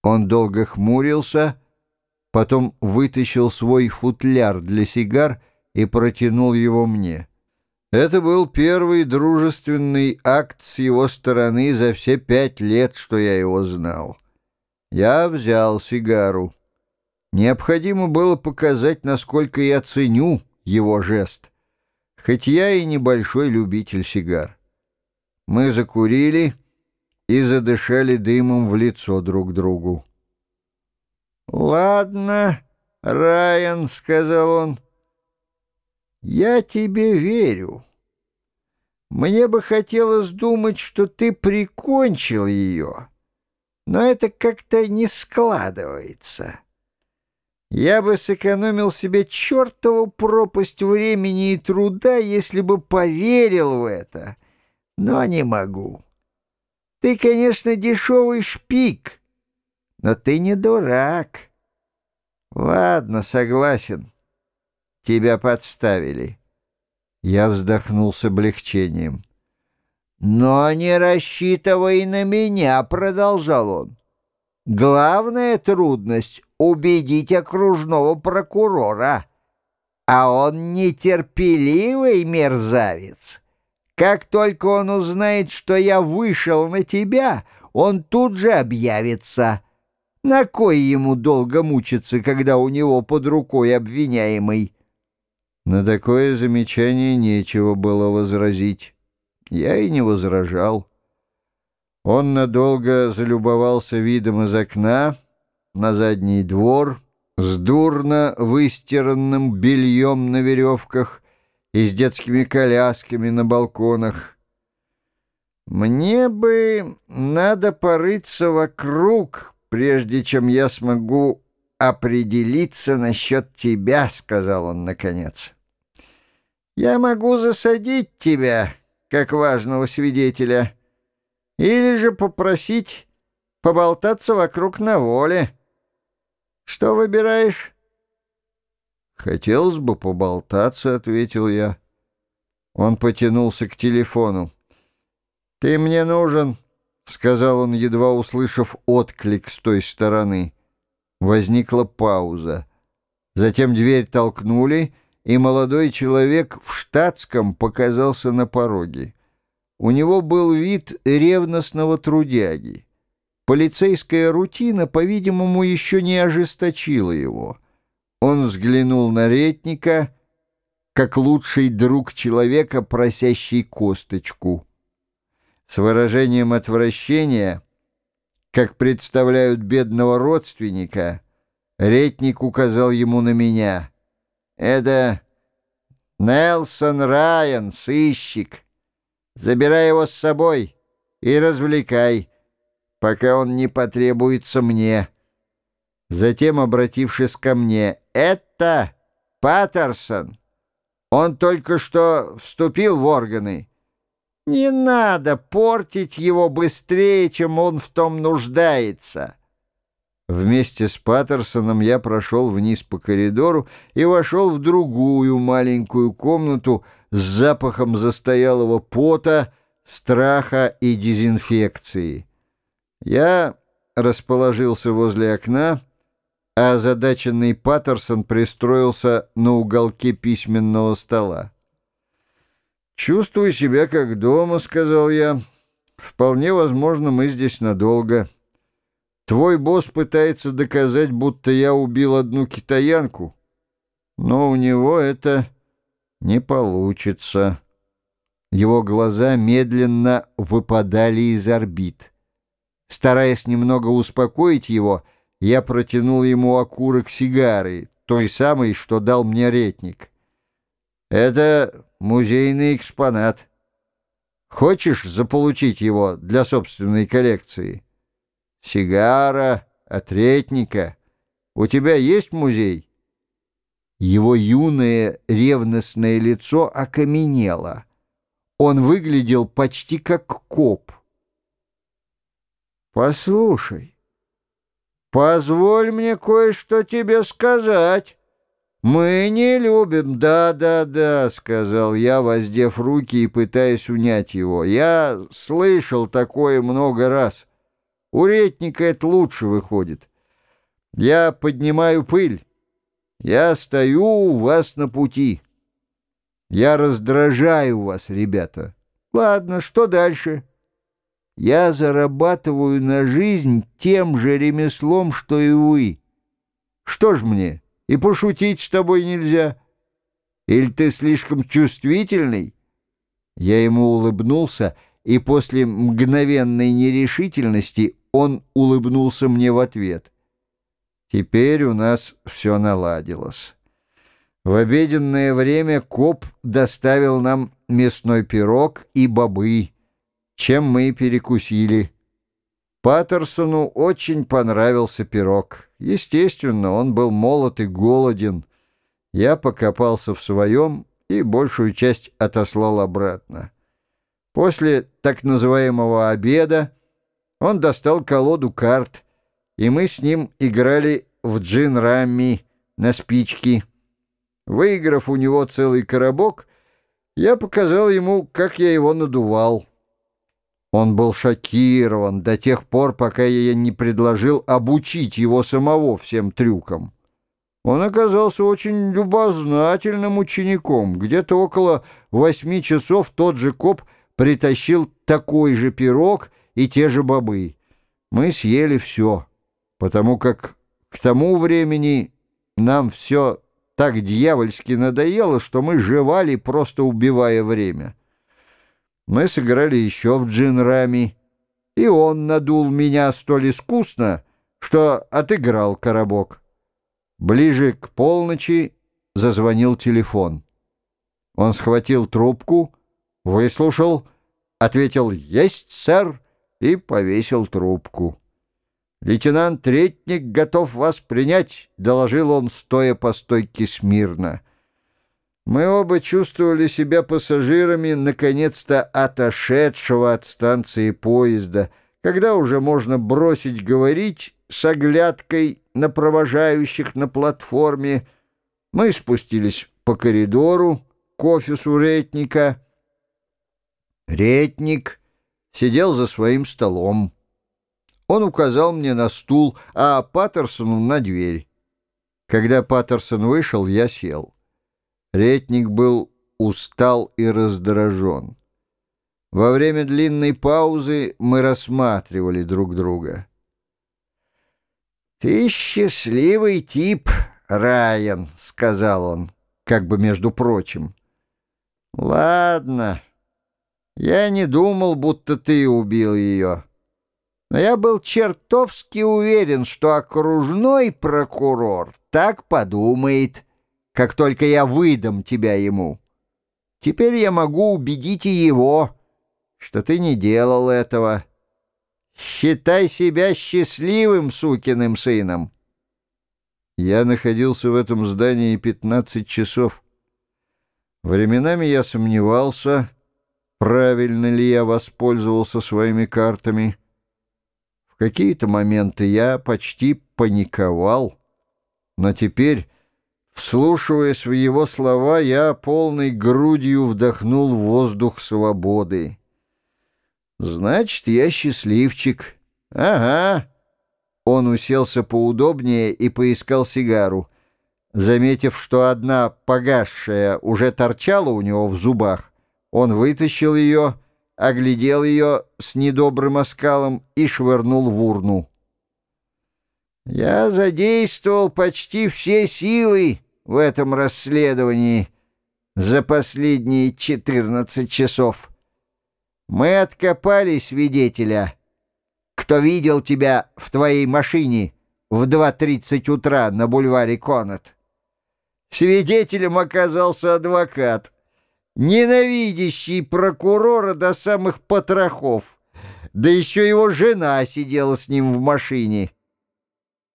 Он долго хмурился, потом вытащил свой футляр для сигар и протянул его мне. Это был первый дружественный акт с его стороны за все 5 лет, что я его знал. Я взял сигару. Необходимо было показать, насколько я ценю его жест, хоть я и небольшой любитель сигар. Мы закурили и задышали дымом в лицо друг другу. «Ладно, Райан», — сказал он, — «я тебе верю. Мне бы хотелось думать, что ты прикончил ее, но это как-то не складывается. Я бы сэкономил себе чертову пропасть времени и труда, если бы поверил в это, но не могу. Ты, конечно, дешевый шпик, но ты не дурак. Ладно, согласен. Тебя подставили». Я вздохнул с облегчением. «Но не рассчитывай на меня», — продолжал он. «Главная трудность — убедить окружного прокурора, а он нетерпеливый мерзавец. Как только он узнает, что я вышел на тебя, он тут же объявится. На кой ему долго мучиться, когда у него под рукой обвиняемый?» На такое замечание нечего было возразить. Я и не возражал. Он надолго залюбовался видом из окна на задний двор с дурно выстиранным бельем на веревках и с детскими колясками на балконах. «Мне бы надо порыться вокруг, прежде чем я смогу определиться насчет тебя», — сказал он наконец. «Я могу засадить тебя, как важного свидетеля, или же попросить поболтаться вокруг на воле. Что выбираешь?» «Хотелось бы поболтаться», — ответил я. Он потянулся к телефону. «Ты мне нужен», — сказал он, едва услышав отклик с той стороны. Возникла пауза. Затем дверь толкнули, и молодой человек в штатском показался на пороге. У него был вид ревностного трудяги. Полицейская рутина, по-видимому, еще не ожесточила его. Он взглянул на Ретника, как лучший друг человека, просящий косточку. С выражением отвращения, как представляют бедного родственника, Ретник указал ему на меня. «Это Нельсон Райан, сыщик. Забирай его с собой и развлекай, пока он не потребуется мне». Затем, обратившись ко мне: «Это Паттерсон. Он только что вступил в органы. Не надо портить его быстрее, чем он в том нуждается». Вместе с Паттерсоном я прошел вниз по коридору и вошел в другую маленькую комнату с запахом застоялого пота, страха и дезинфекции. Я расположился возле окна, а озадаченный Паттерсон пристроился на уголке письменного стола. «Чувствую себя как дома», — сказал я. «Вполне возможно, мы здесь надолго. Твой босс пытается доказать, будто я убил одну китаянку, но у него это не получится». Его глаза медленно выпадали из орбит. Стараясь немного успокоить его, я протянул ему окурок сигары, той самой, что дал мне Ретник. «Это музейный экспонат. Хочешь заполучить его для собственной коллекции? Сигара от Ретника. У тебя есть музей?» Его юное ревностное лицо окаменело. Он выглядел почти как коп. «Послушай, позволь мне кое-что тебе сказать. Мы не любим...» «Да, — сказал я, воздев руки и пытаясь унять его. — Я слышал такое много раз. У Ретника это лучше выходит. Я поднимаю пыль. Я стою у вас на пути. Я раздражаю вас, ребята. Ладно, что дальше? Я зарабатываю на жизнь тем же ремеслом, что и вы. Что ж мне, и пошутить с тобой нельзя? Или ты слишком чувствительный?» Я ему улыбнулся, и после мгновенной нерешительности он улыбнулся мне в ответ. Теперь у нас все наладилось. В обеденное время коп доставил нам мясной пирог и бобы, чем мы перекусили. Паттерсону очень понравился пирог. Естественно, он был молод и голоден. Я покопался в своем и большую часть отослал обратно. После так называемого обеда он достал колоду карт, и мы с ним играли в джин-рамми на спички. Выиграв у него целый коробок, я показал ему, как я его надувал. Он был шокирован до тех пор, пока я не предложил обучить его самого всем трюкам. Он оказался очень любознательным учеником. Где-то около 8 часов тот же коп притащил такой же пирог и те же бобы. Мы съели все, потому как к тому времени нам все так дьявольски надоело, что мы жевали, просто убивая время. Мы сыграли еще в джин-рами, и он надул меня столь искусно, что отыграл коробок. Ближе к полночи зазвонил телефон. Он схватил трубку, выслушал, ответил «Есть, сэр» и повесил трубку. «Лейтенант Ретник готов вас принять», — доложил он, стоя по стойке смирно. Мы оба чувствовали себя пассажирами наконец-то отошедшего от станции поезда, когда уже можно бросить говорить с оглядкой на провожающих на платформе. Мы спустились по коридору к офису Ретника. Ретник сидел за своим столом. Он указал мне на стул, а Паттерсону на дверь. Когда Паттерсон вышел, я сел. Ретник был устал и раздражен. Во время длинной паузы мы рассматривали друг друга. «Ты счастливый тип, Райан», — сказал он, как бы между прочим. «Ладно, я не думал, будто ты убил ее. Но я был чертовски уверен, что окружной прокурор так подумает, как только я выдам тебя ему. Теперь я могу убедить и его, что ты не делал этого. Считай себя счастливым сукиным сыном». Я находился в этом здании 15 часов. Временами я сомневался, правильно ли я воспользовался своими картами. В какие-то моменты я почти паниковал, но теперь, вслушиваясь в его слова, я полной грудью вдохнул воздух свободы. «Значит, я счастливчик. Ага». Он уселся поудобнее и поискал сигару. Заметив, что одна погасшая уже торчала у него в зубах, он вытащил ее, оглядел ее с недобрым оскалом и швырнул в урну. «Я задействовал почти все силы в этом расследовании за последние 14 часов. Мы откопали свидетеля, кто видел тебя в твоей машине в 2:30 утра на бульваре Коннот. Свидетелем оказался адвокат, ненавидящий прокурора до самых потрохов, да еще его жена сидела с ним в машине.